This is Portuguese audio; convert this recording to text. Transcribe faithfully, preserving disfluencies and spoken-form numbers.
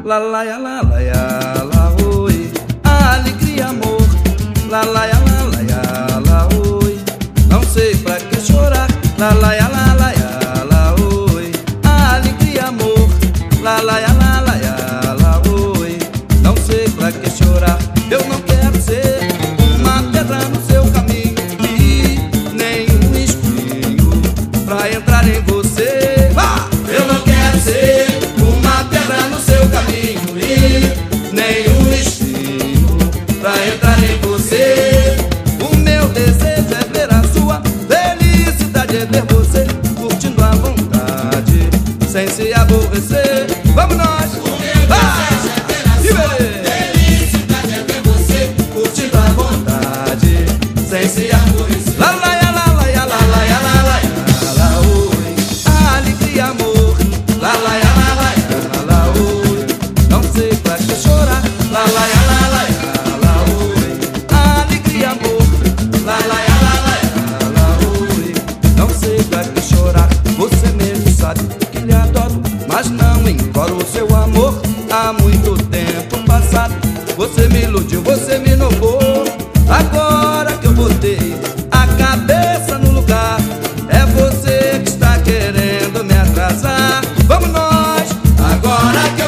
lá lá ya lá lá ya lá oi, alegria, amor, lá lá ya lá lá ya lá oi, não sei pra que chorar, lá lá ya lá lá ya lá oi, alegria, amor, lá lá ya lá lá ya lá oi, não sei pra que chorar. Eu não quero ser uma pedra no seu caminho e nem um espinho pra entrar em você. Ah! Eu não quero ser uma pedra no seu caminho e nem um espinho pra entrar em você. O meu desejo é ver a sua felicidade, é ver você curtindo à vontade, sem se aborrecer. Vamos nós! O meu Ah! desejo é ver a sua felicidade, é ver você Curtindo à vontade, sem se aborrecer. Lá lá ya lá lá ya lá lá ya lá lá ya lá oi, alegria, amor, lá lá ya lá lá ya lá oi, não sei pra que chorar, lá lá ya lá lá ya lá oi, alegria, amor, lá lá ya lá lá ya lá oi, não sei pra que chorar. Você mesmo sabe que lhe adoro, mas não encoro o seu amor há muito tempo passado. Você me iludiu, você me enganou. Agora que eu botei a cabeça no lugar, é você que está querendo me atrasar. Vamos nós! Agora que eu